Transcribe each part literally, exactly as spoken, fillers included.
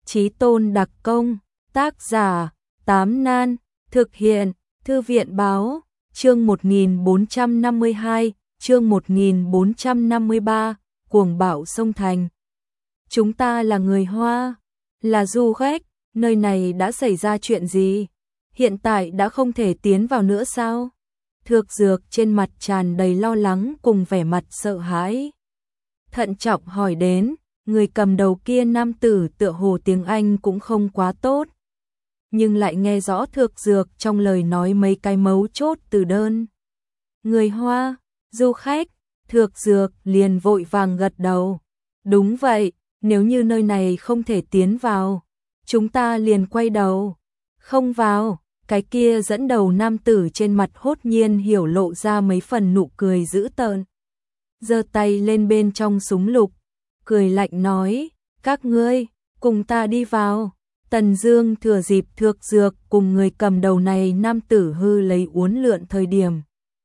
Chí tôn đặc công, tác giả, Tám Nan, thực hiện, Thư viện báo, chương một nghìn bốn trăm năm mươi hai, chương một nghìn bốn trăm năm mươi ba, cuồng bạo sông Thành. Chúng ta là người Hoa, là du khách, nơi này đã xảy ra chuyện gì? Hiện tại đã không thể tiến vào nữa sao? Thược Dược trên mặt tràn đầy lo lắng cùng vẻ mặt sợ hãi. Thận trọng hỏi đến, người cầm đầu kia nam tử tựa hồ tiếng Anh cũng không quá tốt. Nhưng lại nghe rõ Thược Dược trong lời nói mấy cái mấu chốt từ đơn. Người Hoa, du khách, Thược Dược liền vội vàng gật đầu. Đúng vậy, nếu như nơi này không thể tiến vào, chúng ta liền quay đầu. Không vào, cái kia dẫn đầu nam tử trên mặt hốt nhiên hiểu lộ ra mấy phần nụ cười dữ tợn. Giơ tay lên bên trong súng lục, cười lạnh nói, các ngươi, cùng ta đi vào. Tần Dương thừa dịp Thược Dược cùng người cầm đầu này nam tử hư lấy uốn lượn thời điểm.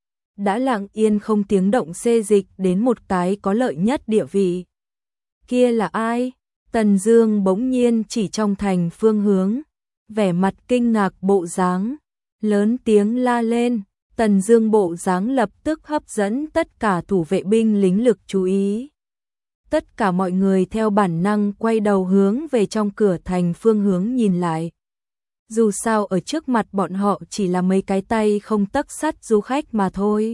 Đã lặng yên không tiếng động xê dịch đến một cái có lợi nhất địa vị. Kia là ai? Tần Dương bỗng nhiên chỉ trong thành phương hướng, vẻ mặt kinh ngạc bộ dáng, lớn tiếng la lên. Tần Dương bộ dáng lập tức hấp dẫn tất cả thủ vệ binh lính lực chú ý. Tất cả mọi người theo bản năng quay đầu hướng về trong cửa thành phương hướng nhìn lại. Dù sao ở trước mặt bọn họ chỉ là mấy cái tay không tấc sắt du khách mà thôi.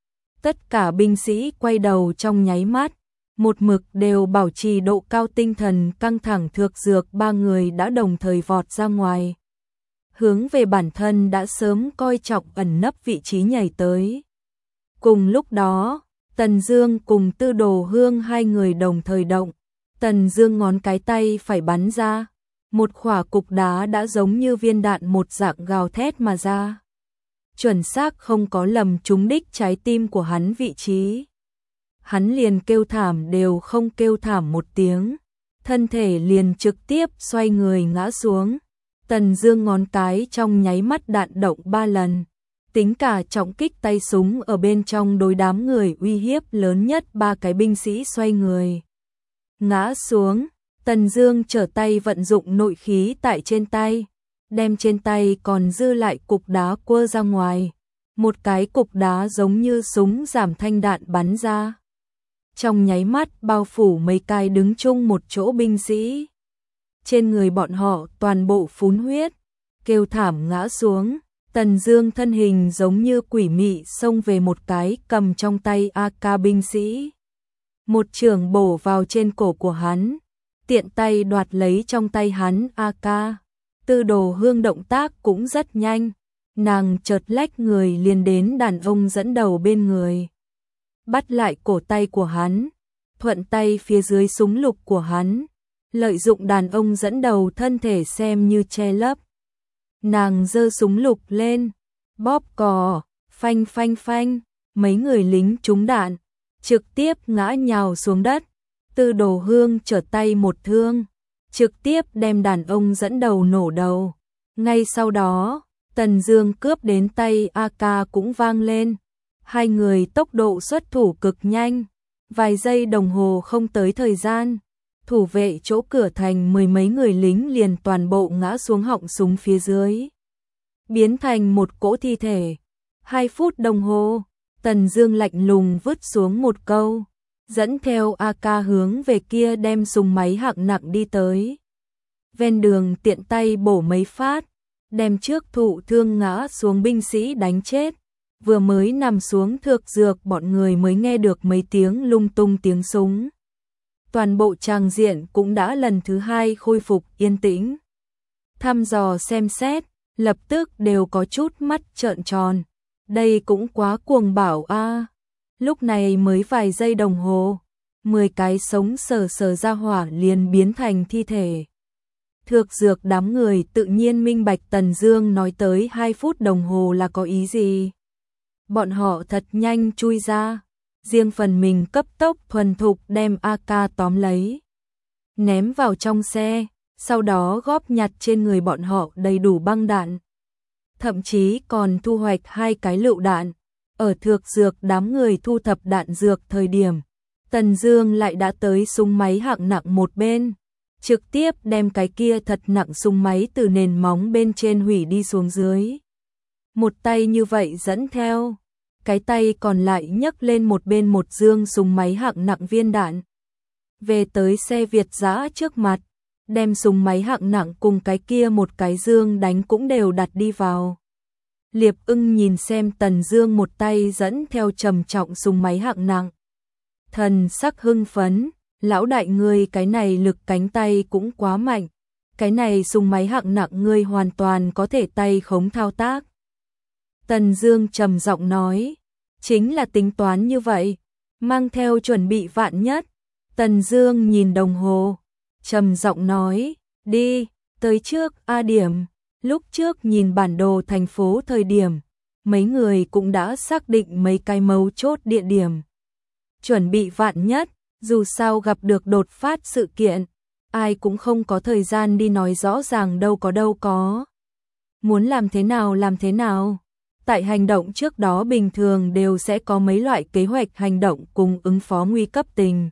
Tất cả binh sĩ quay đầu trong nháy mắt, một mực đều bảo trì độ cao tinh thần căng thẳng. Thược Dược ba người đã đồng thời vọt ra ngoài, hướng về bản thân đã sớm coi trọng ẩn nấp vị trí nhảy tới. Cùng lúc đó, Tần Dương cùng Tư Đồ Hương hai người đồng thời động. Tần Dương ngón cái tay phải bắn ra, một quả cục đá đã giống như viên đạn một dạng gào thét mà ra. Chuẩn xác không có lầm trúng đích trái tim của hắn vị trí. Hắn liền kêu thảm đều không kêu thảm một tiếng, thân thể liền trực tiếp xoay người ngã xuống. Tần Dương ngón cái trong nháy mắt đạn động ba lần, tính cả trọng kích tay súng ở bên trong đối đám người uy hiếp lớn nhất ba cái binh sĩ xoay người ngã xuống. Tần Dương trở tay vận dụng nội khí tại trên tay, đem trên tay còn dư lại cục đá quơ ra ngoài. Một cái cục đá giống như súng giảm thanh đạn bắn ra, trong nháy mắt bao phủ mấy cái đứng chung một chỗ binh sĩ. Trên người bọn họ toàn bộ phun huyết, kêu thảm ngã xuống. Tần Dương thân hình giống như quỷ mị xông về một cái cầm trong tay a ca binh sĩ, một chưởng bổ vào trên cổ của hắn, tiện tay đoạt lấy trong tay hắn a ca. Tư Đồ Hương động tác cũng rất nhanh, nàng chợt lách người liền đến đàn ông dẫn đầu bên người, bắt lại cổ tay của hắn, thuận tay phía dưới súng lục của hắn, lợi dụng đàn ông dẫn đầu thân thể xem như che lấp. Nàng giơ súng lục lên, bóp cò, phanh phanh phanh, mấy người lính trúng đạn, trực tiếp ngã nhào xuống đất. Tư Đồ Hương trở tay một thương, trực tiếp đem đàn ông dẫn đầu nổ đầu. Ngay sau đó, Tần Dương cướp đến tay a ca cũng vang lên. Hai người tốc độ xuất thủ cực nhanh, vài giây đồng hồ không tới thời gian, thủ vệ chỗ cửa thành mười mấy người lính liền toàn bộ ngã xuống họng súng phía dưới, biến thành một cỗ thi thể. Hai phút đồng hồ, Tần Dương lạnh lùng vứt xuống một câu, dẫn theo a ca hướng về kia đem súng máy hạng nặng đi tới. Ven đường tiện tay bổ mấy phát, đem trước thụ thương ngã xuống binh sĩ đánh chết. Vừa mới nằm xuống Thược Dược bọn người mới nghe được mấy tiếng lung tung tiếng súng. Toàn bộ tràng diện cũng đã lần thứ hai khôi phục yên tĩnh. Thăm dò xem xét, lập tức đều có chút mắt trợn tròn. Đây cũng quá cuồng bạo a. À. Lúc này mới vài giây đồng hồ, mười cái sống sờ sờ ra hỏa liền biến thành thi thể. Thược Dược đám người tự nhiên minh bạch Tần Dương nói tới hai phút đồng hồ là có ý gì. Bọn họ thật nhanh chui ra, riêng phần mình cấp tốc thuần thục đem a ca tóm lấy, ném vào trong xe, sau đó góp nhặt trên người bọn họ đầy đủ băng đạn. Thậm chí còn thu hoạch hai cái lựu đạn. Ở Thược Dược đám người thu thập đạn dược thời điểm, Tần Dương lại đã tới súng máy hạng nặng một bên, trực tiếp đem cái kia thật nặng súng máy từ nền móng bên trên hủy đi xuống dưới. Một tay như vậy dẫn theo, cái tay còn lại nhấc lên một bên một dương súng máy hạng nặng viên đạn. Về tới xe Việt dã trước mặt, đem súng máy hạng nặng cùng cái kia một cái dương đánh cũng đều đặt đi vào. Liệp Ưng nhìn xem Tần Dương một tay dẫn theo trầm trọng súng máy hạng nặng. Thần sắc hưng phấn, lão đại ngươi cái này lực cánh tay cũng quá mạnh, cái này súng máy hạng nặng ngươi hoàn toàn có thể tay khống thao tác. Tần Dương trầm giọng nói, chính là tính toán như vậy, mang theo chuẩn bị vạn nhất. Tần Dương nhìn đồng hồ, trầm giọng nói, đi, tới trước A điểm. Lúc trước nhìn bản đồ thành phố thời điểm, mấy người cũng đã xác định mấy cái mấu chốt địa điểm. Chuẩn bị vạn nhất, dù sao gặp được đột phát sự kiện, ai cũng không có thời gian đi nói rõ ràng đâu có đâu có. Muốn làm thế nào làm thế nào. Tại hành động trước đó bình thường đều sẽ có mấy loại kế hoạch hành động cùng ứng phó nguy cấp tình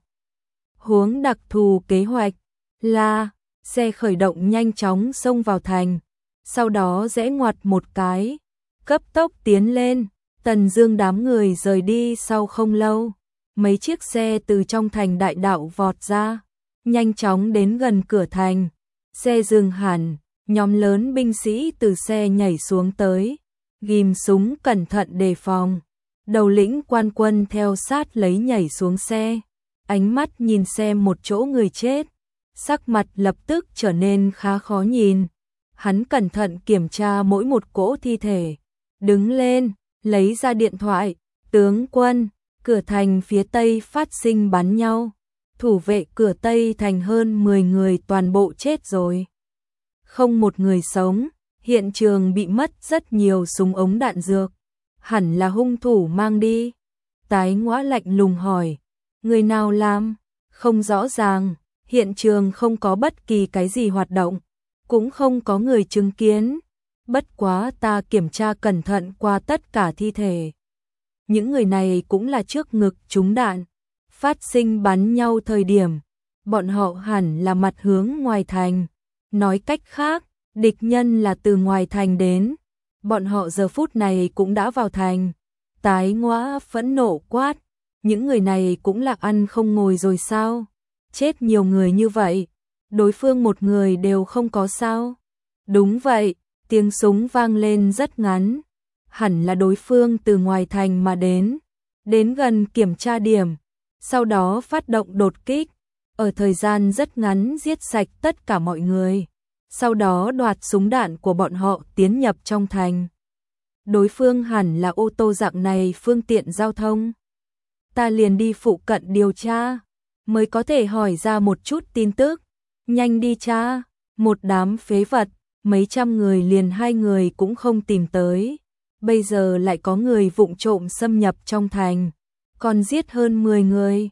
huống. Đặc thù kế hoạch là xe khởi động nhanh chóng xông vào thành, sau đó rẽ ngoặt một cái, cấp tốc tiến lên. Tần Dương đám người rời đi sau không lâu, mấy chiếc xe từ trong thành đại đạo vọt ra, nhanh chóng đến gần cửa thành. Xe dừng hẳn, nhóm lớn binh sĩ từ xe nhảy xuống tới, ghim súng cẩn thận đề phòng. Đầu lĩnh quan quân theo sát lấy nhảy xuống xe, ánh mắt nhìn xem một chỗ người chết, sắc mặt lập tức trở nên khá khó nhìn. Hắn cẩn thận kiểm tra mỗi một cỗ thi thể, đứng lên, lấy ra điện thoại, tướng quân, cửa thành phía tây phát sinh bắn nhau, thủ vệ cửa tây thành hơn mười người toàn bộ chết rồi. Không một người sống, hiện trường bị mất rất nhiều súng ống đạn dược, hẳn là hung thủ mang đi. Tái Ngõa lạnh lùng hỏi, người nào làm? Không rõ ràng, hiện trường không có bất kỳ cái gì hoạt động, cũng không có người chứng kiến. Bất quá ta kiểm tra cẩn thận qua tất cả thi thể. Những người này cũng là trước ngực trúng đạn, phát sinh bắn nhau thời điểm, bọn họ hẳn là mặt hướng ngoài thành. Nói cách khác, địch nhân là từ ngoài thành đến, bọn họ giờ phút này cũng đã vào thành. Tái Ngõa phẫn nộ quát, những người này cũng là ăn không ngồi rồi sao? Chết nhiều người như vậy, đối phương một người đều không có sao? Đúng vậy, tiếng súng vang lên rất ngắn, hẳn là đối phương từ ngoài thành mà đến, đến gần kiểm tra điểm, sau đó phát động đột kích, ở thời gian rất ngắn giết sạch tất cả mọi người, sau đó đoạt súng đạn của bọn họ tiến nhập trong thành. Đối phương hẳn là ô tô dạng này phương tiện giao thông. Ta liền đi phụ cận điều tra, mới có thể hỏi ra một chút tin tức. Nhanh đi cha, một đám phế vật, mấy trăm người liền hai người cũng không tìm tới. Bây giờ lại có người vụng trộm xâm nhập trong thành, còn giết hơn mười người.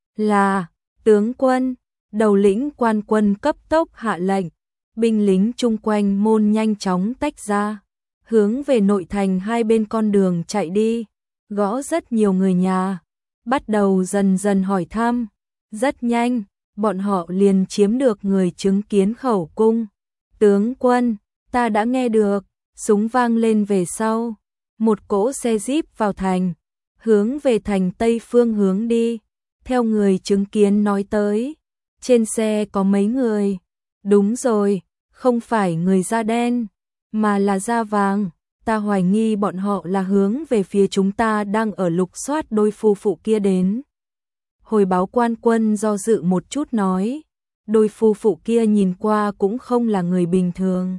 Là, tướng quân, đầu lĩnh quan quân cấp tốc hạ lệnh, binh lính chung quanh môn nhanh chóng tách ra, hướng về nội thành hai bên con đường chạy đi, gõ rất nhiều người nhà, bắt đầu dần dần hỏi thăm. Rất nhanh, bọn họ liền chiếm được người chứng kiến khẩu cung. Tướng quân, ta đã nghe được, súng vang lên về sau, một cỗ xe jeep vào thành, hướng về thành tây phương hướng đi. Theo người chứng kiến nói tới, trên xe có mấy người. Đúng rồi, không phải người da đen, mà là da vàng. Ta hoài nghi bọn họ là hướng về phía chúng ta đang ở lục soát đôi phu phụ kia đến. Hồi báo quan quân do dự một chút nói, đôi phu phụ kia nhìn qua cũng không là người bình thường.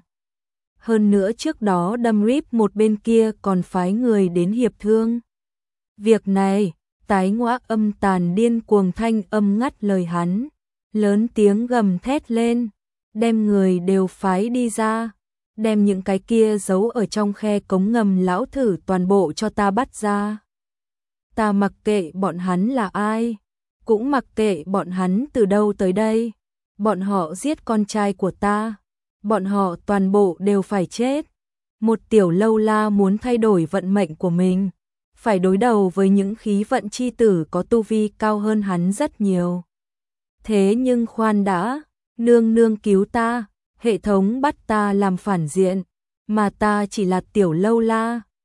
Hơn nữa trước đó đâm rip một bên kia còn phái người đến hiệp thương. Việc này, Tái Ngõa âm tàn điên cuồng thanh âm ngắt lời hắn, lớn tiếng gầm thét lên, đem người đều phái đi ra, đem những cái kia giấu ở trong khe cống ngầm lão thử toàn bộ cho ta bắt ra. Ta mặc kệ bọn hắn là ai, cũng mặc kệ bọn hắn từ đâu tới đây, bọn họ giết con trai của ta, bọn họ toàn bộ đều phải chết. Một tiểu lâu la muốn thay đổi vận mệnh của mình, phải đối đầu với những khí vận chi tử có tu vi cao hơn hắn rất nhiều. Thế nhưng khoan đã, Nương nương cứu ta, hệ thống bắt ta làm phản diện, mà ta chỉ là tiểu lâu la.